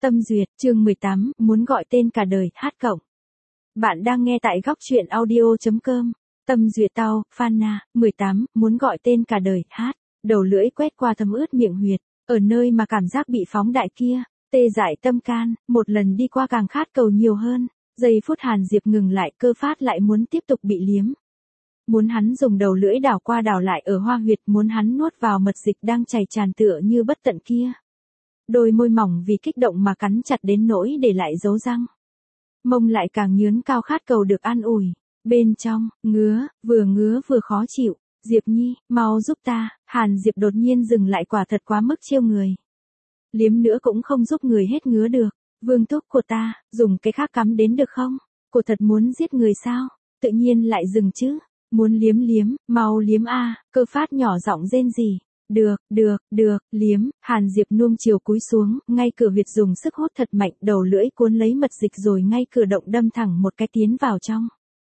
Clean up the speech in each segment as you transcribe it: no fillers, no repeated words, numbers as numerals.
Tâm duyệt, chương 18, muốn gọi tên cả đời, hát cộng. Bạn đang nghe tại góc truyện audio.com. Tâm duyệt tao, Phanna, 18, muốn gọi tên cả đời, hát. Đầu lưỡi quét qua thấm ướt miệng huyệt, ở nơi mà cảm giác bị phóng đại kia, tê dại tâm can, một lần đi qua càng khát cầu nhiều hơn. Giây phút Hàn Diệp ngừng lại, Cơ Phát lại muốn tiếp tục bị liếm. Muốn hắn dùng đầu lưỡi đảo qua đảo lại ở hoa huyệt, muốn hắn nuốt vào mật dịch đang chảy tràn tựa như bất tận kia. Đôi môi mỏng vì kích động mà cắn chặt đến nỗi để lại dấu răng. Mông lại càng nhướn cao khát cầu được an ủi. Bên trong, ngứa vừa khó chịu. Diệp Nhi, mau giúp ta. Hàn Diệp đột nhiên dừng lại, quả thật quá mức trêu người. Liếm nữa cũng không giúp người hết ngứa được. Vương thúc của ta, dùng cái khác cắm đến được không? Cô thật muốn giết người sao? Tự nhiên lại dừng chứ. Muốn liếm, mau liếm a. Cơ Phát nhỏ giọng rên rỉ. Được, liếm. Hàn Diệp nuông chiều cúi xuống, ngay cửa huyệt dùng sức hút thật mạnh, đầu lưỡi cuốn lấy mật dịch rồi ngay cửa động đâm thẳng một cái tiến vào trong.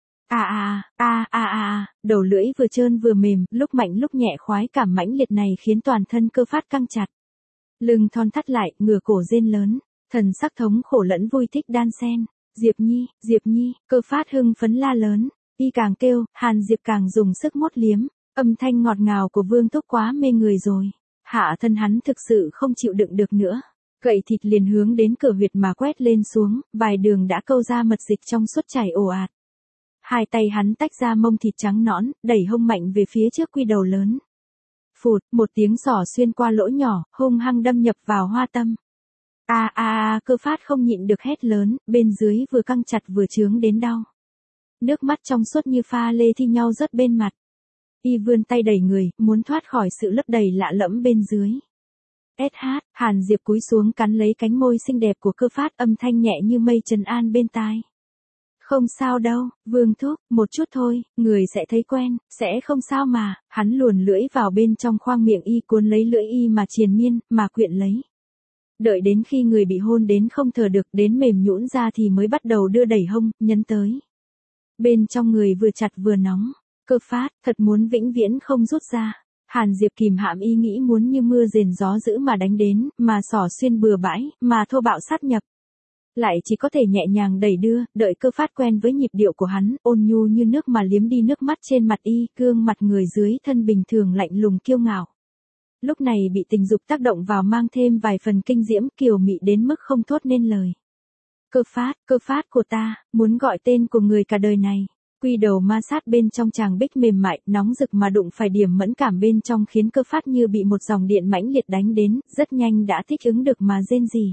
Đầu lưỡi vừa trơn vừa mềm, lúc mạnh lúc nhẹ, khoái cảm mãnh liệt này khiến toàn thân Cơ Phát căng chặt. Lưng thon thắt lại, ngửa cổ rên lớn, thần sắc thống khổ lẫn vui thích đan xen. Diệp Nhi, Cơ Phát hưng phấn la lớn. Y càng kêu, Hàn Diệp càng dùng sức mốt liếm. Âm thanh ngọt ngào của Vương Thúc quá mê người rồi. Hạ thân hắn thực sự không chịu đựng được nữa. Gậy thịt liền hướng đến cửa huyệt mà quét lên xuống, vài đường đã câu ra mật dịch trong suốt chảy ồ ạt. Hai tay hắn tách ra mông thịt trắng nõn, đẩy hông mạnh về phía trước quy đầu lớn. Phụt, một tiếng xỏ xuyên qua lỗ nhỏ, hung hăng đâm nhập vào hoa tâm. Cơ Phát không nhịn được hét lớn, bên dưới vừa căng chặt vừa chướng đến đau. Nước mắt trong suốt như pha lê thi nhau rớt bên mặt. Y vươn tay đẩy người, muốn thoát khỏi sự lấp đầy lạ lẫm bên dưới. Hàn Diệp cúi xuống cắn lấy cánh môi xinh đẹp của Cơ Phát, âm thanh nhẹ như mây trấn an bên tai. Không sao đâu, Vương thúc, một chút thôi, người sẽ thấy quen, sẽ không sao mà. Hắn luồn lưỡi vào bên trong khoang miệng Y, cuốn lấy lưỡi Y mà triền miên, mà quyện lấy. Đợi đến khi người bị hôn đến không thở được, đến mềm nhũn ra thì mới bắt đầu đưa đẩy hông, nhấn tới. Bên trong người vừa chặt vừa nóng. Cơ Phát, thật muốn vĩnh viễn không rút ra. Hàn Diệp kìm hãm ý nghĩ muốn như mưa rền gió dữ mà đánh đến, mà xỏ xuyên bừa bãi, mà thô bạo sát nhập. Lại chỉ có thể nhẹ nhàng đẩy đưa, đợi Cơ Phát quen với nhịp điệu của hắn, ôn nhu như nước mà liếm đi nước mắt trên mặt Y, gương mặt người dưới thân bình thường lạnh lùng kiêu ngạo. Lúc này bị tình dục tác động vào, mang thêm vài phần kinh diễm, kiều mị đến mức không thốt nên lời. Cơ Phát của ta, muốn gọi tên của người cả đời này. Quy đầu ma sát bên trong chàng bích mềm mại, nóng rực mà đụng phải điểm mẫn cảm bên trong khiến Cơ Phát như bị một dòng điện mãnh liệt đánh đến, rất nhanh đã thích ứng được mà rên rỉ.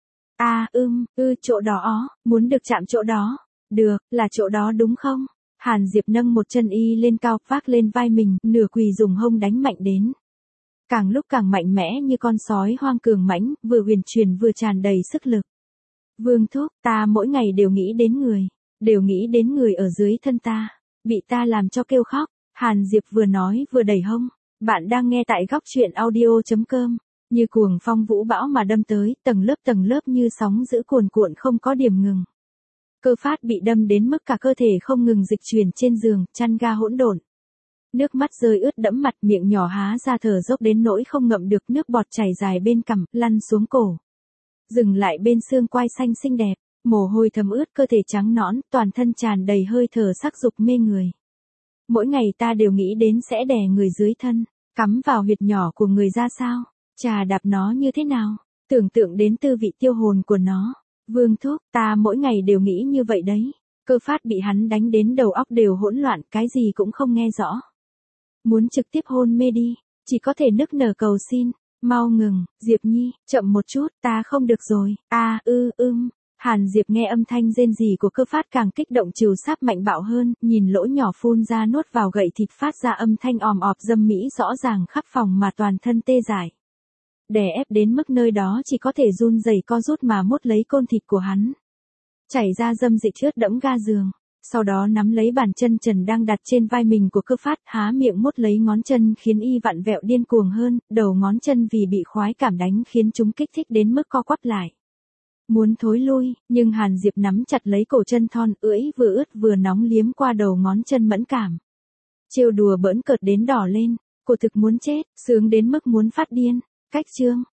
Chỗ đó, muốn được chạm chỗ đó. Được, là chỗ đó đúng không? Hàn Diệp nâng một chân Y lên cao, vác lên vai mình, nửa quỳ dùng hông đánh mạnh đến. Càng lúc càng mạnh mẽ như con sói hoang cường mãnh, vừa huyền truyền vừa tràn đầy sức lực. Vương thúc, ta mỗi ngày đều nghĩ đến người ở dưới thân ta, bị ta làm cho kêu khóc. Hàn Diệp vừa nói vừa đẩy hông. Bạn đang nghe tại góc truyện audio.com. Như cuồng phong vũ bão mà đâm tới, tầng lớp như sóng dữ cuồn cuộn không có điểm ngừng. Cơ Phát bị đâm đến mức cả cơ thể không ngừng dịch chuyển trên giường, chăn ga hỗn độn. Nước mắt rơi ướt đẫm mặt, miệng nhỏ há ra thở dốc đến nỗi không ngậm được, nước bọt chảy dài bên cằm, lăn xuống cổ. Dừng lại bên xương quai xanh xinh đẹp. Mồ hôi thấm ướt cơ thể trắng nõn, toàn thân tràn đầy hơi thở sắc dục mê người. Mỗi ngày ta đều nghĩ đến sẽ đè người dưới thân, cắm vào huyệt nhỏ của người ra sao, chà đạp nó như thế nào, tưởng tượng đến tư vị tiêu hồn của nó. Vương thúc, ta mỗi ngày đều nghĩ như vậy đấy. Cơ Phát bị hắn đánh đến đầu óc đều hỗn loạn, cái gì cũng không nghe rõ. Muốn trực tiếp hôn mê đi, chỉ có thể nức nở cầu xin. Mau ngừng, Diệp Nhi, chậm một chút, ta không được rồi. Hàn Diệp nghe âm thanh rên rỉ của Cơ Phát càng kích động, trừ sáp mạnh bạo hơn, nhìn lỗ nhỏ phun ra nuốt vào gậy thịt phát ra âm thanh òm ọp dâm mỹ rõ ràng khắp phòng mà toàn thân tê dại. Đè ép đến mức nơi đó chỉ có thể run rẩy co rút mà mốt lấy côn thịt của hắn. Chảy ra dâm dịch ướt đẫm ga giường. Sau đó nắm lấy bàn chân trần đang đặt trên vai mình của Cơ Phát, há miệng mốt lấy ngón chân khiến Y vặn vẹo điên cuồng hơn, đầu ngón chân vì bị khoái cảm đánh khiến chúng kích thích đến mức co quắp lại. Muốn thối lui, nhưng Hàn Diệp nắm chặt lấy cổ chân thon, ưỡi vừa ướt vừa nóng liếm qua đầu ngón chân mẫn cảm. Trêu đùa bỡn cợt đến đỏ lên, cô thực muốn chết, sướng đến mức muốn phát điên. Cách chương